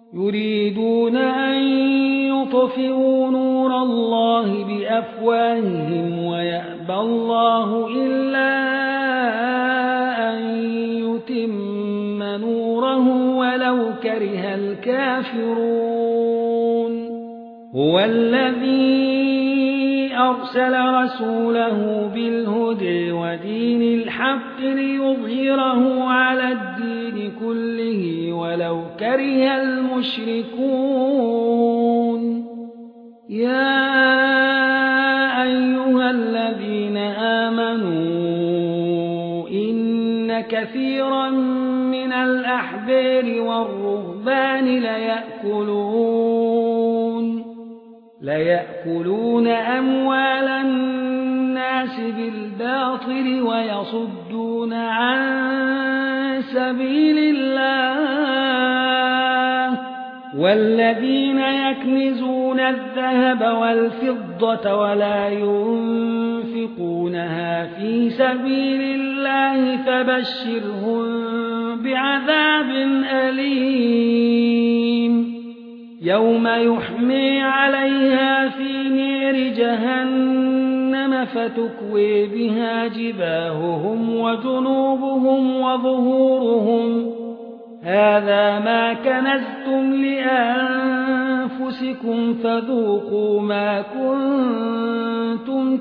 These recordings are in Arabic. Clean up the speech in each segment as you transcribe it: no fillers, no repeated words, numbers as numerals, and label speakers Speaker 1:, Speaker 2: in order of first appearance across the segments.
Speaker 1: يريدون أن يطفئوا نور الله بأفواههم ويأبى الله إلا أن يتم نوره ولو كره الكافرون هو الذي أرسل رسوله بالهدى ودين الحق ليظهره على الدين كله ولو كره المشركون يا أيها الذين آمنوا إن كثيرا من الأحبار والرهبان ليأكلون أموال الناس بالباطل ويصدون عن سبيل الله والذين يكنزون الذهب والفضة ولا ينفقونها في سبيل الله فبشرهم بعذاب أليم يوم يحمي عليها في نار جهنم فتكوي بها جباههم وجنوبهم وظهورهم هذا ما كنزتم لأنفسكم فذوقوا ما كنتم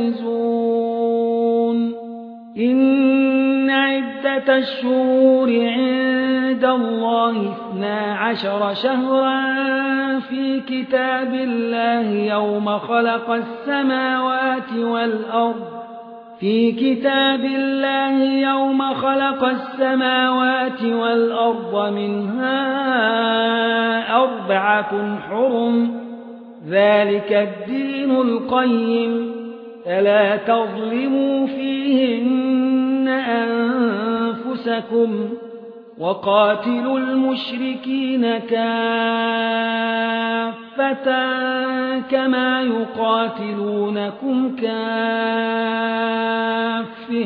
Speaker 1: تكنزون إن عدة الشهور عند الله 12 شهرا في كتاب الله يوم خلق السماوات والأرض منها 4 حرم ذلك الدين القيم فلا تظلموا فيهن أنفسكم وقاتلوا المشركين كافة كما يقاتلونكم كافة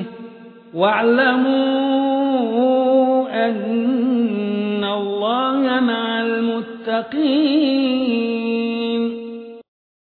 Speaker 1: واعلموا أن الله مع المتقين